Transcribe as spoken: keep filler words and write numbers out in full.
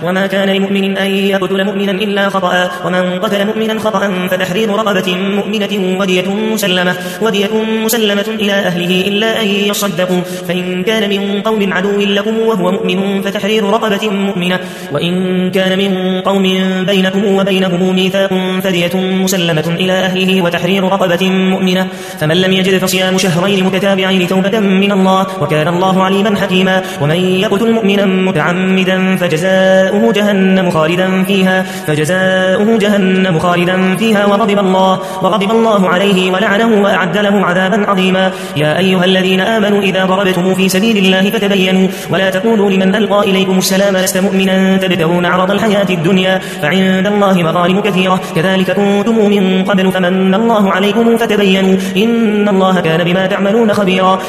وما كان لمؤمن أن يقتل مؤمنا إلا خطأ ومن قتل مؤمنا خطأ فتحرير رقبة مؤمنة ودية مسلمة, ودية مسلمة إلى أهله إلا أن يصدقوا فإن كان من قوم عدو لكم وهو مؤمن فتحرير رقبة مؤمنة وإن كان من قوم بينكم وبينهم ميثاق فدية مسلمة إلى أهله وتحرير رقبة مؤمنة فمن لم يجد فصيام شهرين متتابعين توبة من الله وكان الله عليما حكيما. ومن يقتل مؤمنا متعمدا فجزاؤه جهنم خالدا فيها فجزاؤه جهنم خالدا فيها وغضب الله وغضب الله عليه ولعنه وأعد له عذابا عظيما. يا أيها الذين آمنوا إذا ضربتم في سبيل الله فتبينوا ولا تقولوا لمن ألقى إليكم السلام لست مؤمنا تبتغون عرض الحياة الدنيا فعند الله مغانم كثيرة كذلك كنتم من قبل فمن الله عليكم فتبينوا إن الله كان بما تعملون خبيرا.